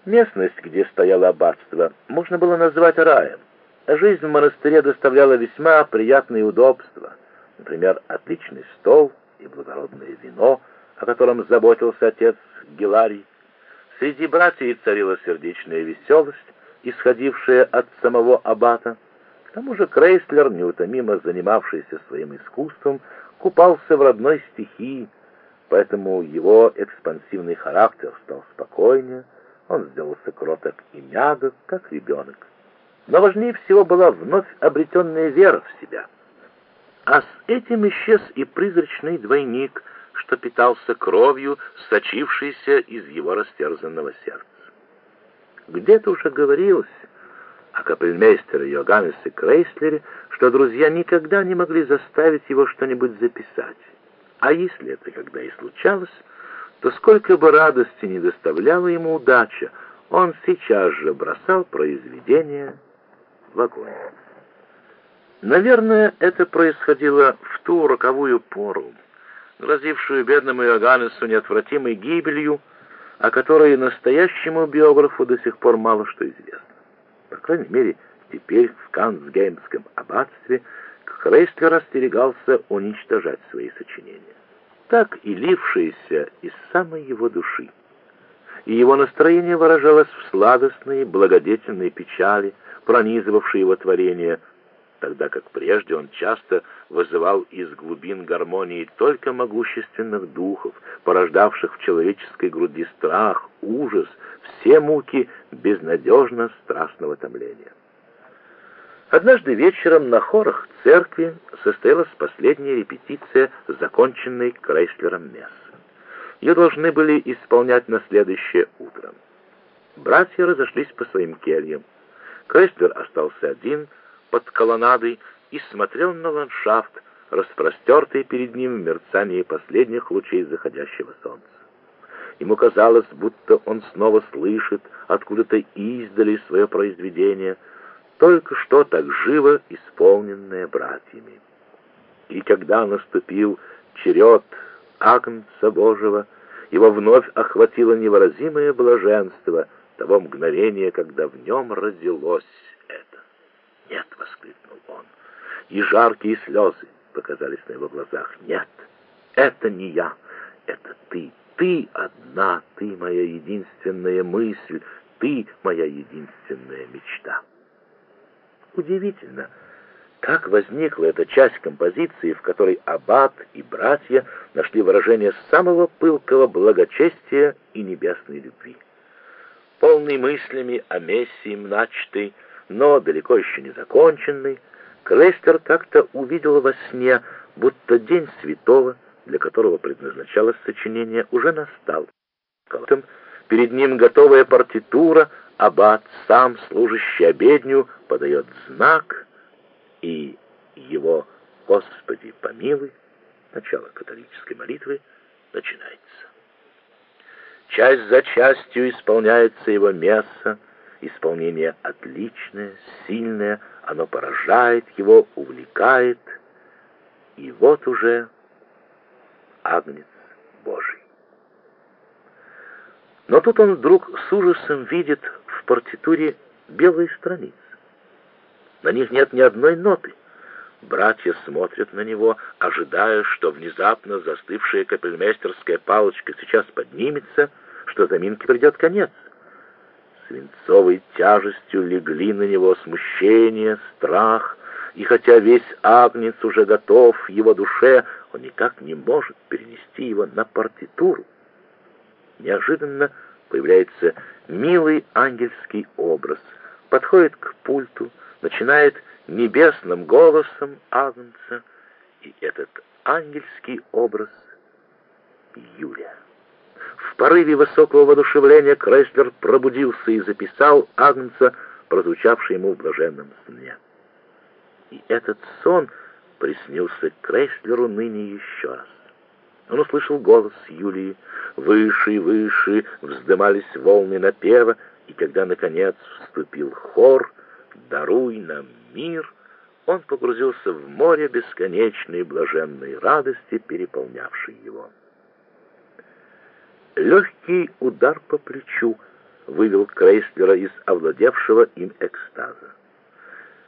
Местность, где стояло аббатство, можно было назвать раем. Жизнь в монастыре доставляла весьма приятные удобства. Например, отличный стол и благородное вино, о котором заботился отец Гиларий. Среди братьев царила сердечная веселость, исходившая от самого аббата. К тому же Крейслер, неутомимо занимавшийся своим искусством, купался в родной стихии, поэтому его экспансивный характер стал спокойнее, он сделался кроток и мягок, как ребенок. Но важнее всего была вновь обретенная вера в себя. А с этим исчез и призрачный двойник, что питался кровью, сочившейся из его растерзанного сердца. Где-то уже говорилось о капельмейстере Йоганнесе Крейслере, что друзья никогда не могли заставить его что-нибудь записать. А если это когда и случалось, то сколько бы радости не доставляла ему удача, он сейчас же бросал произведение в огонь. Наверное, это происходило в ту роковую пору, грозившую бедному Йоганнесу неотвратимой гибелью, о которой настоящему биографу до сих пор мало что известно. По крайней мере, теперь в Кансгеймском аббатстве Крейслер остерегался уничтожать свои сочинения, так и лившиеся из самой его души. И его настроение выражалось в сладостной, благодетельной печали, пронизывавшей его творение, тогда как прежде он часто вызывал из глубин гармонии только могущественных духов, порождавших в человеческой груди страх, ужас, все муки безнадежно страстного томления. Однажды вечером на хорах церкви состоялась последняя репетиция законченной Крейслером мессы. Ее должны были исполнять на следующее утро. Братья разошлись по своим кельям. Крейслер остался один под колоннадой и смотрел на ландшафт, распростертый перед ним в мерцании последних лучей заходящего солнца. Ему казалось, будто он снова слышит откуда-то издали свое произведение, только что так живо исполненное братьями. И когда наступил черед Агнца Божьего, его вновь охватило невыразимое блаженство того мгновения, когда в нем родилось это. «Нет!» — воскликнул он, и жаркие слезы показались на его глазах. «Нет, это не я, это ты, ты одна, ты моя единственная мысль, ты моя единственная мечта». Удивительно, как возникла эта часть композиции, в которой аббат и братья нашли выражение самого пылкого благочестия и небесной любви. Полный мыслями о Мессии начатый, но далеко еще не законченный, Крейслер как-то увидел во сне, будто день святого, для которого предназначалось сочинение, уже настал. Перед ним готовая партитура, аббат, сам служащий обедню, подает знак, и его «Господи, помилуй», начало католической молитвы, начинается. Часть за частью исполняется его месса, исполнение отличное, сильное, оно поражает его, увлекает, и вот уже Агнец Божий. Но тут он вдруг с ужасом видит в партитуре белые страницы. На них нет ни одной ноты. Братья смотрят на него, ожидая, что внезапно застывшая капельмейстерская палочка сейчас поднимется, что заминке придет конец. Свинцовой тяжестью легли на него смущение, страх, и хотя весь Агнец уже готов в его душе, он никак не может перенести его на партитуру. Неожиданно появляется милый ангельский образ, подходит к пульту, начинает небесным голосом Агнца, и этот ангельский образ — Юлия. В порыве высокого воодушевления Крейслер пробудился и записал Агнца, прозвучавший ему в блаженном сне. И этот сон приснился Крейслеру ныне еще раз. Он услышал голос Юлии, выше и выше вздымались волны напева, и когда, наконец, вступил хор «Даруй нам мир», он погрузился в море бесконечной блаженной радости, переполнявшей его. Легкий удар по плечу вывел Крейслера из овладевшего им экстаза.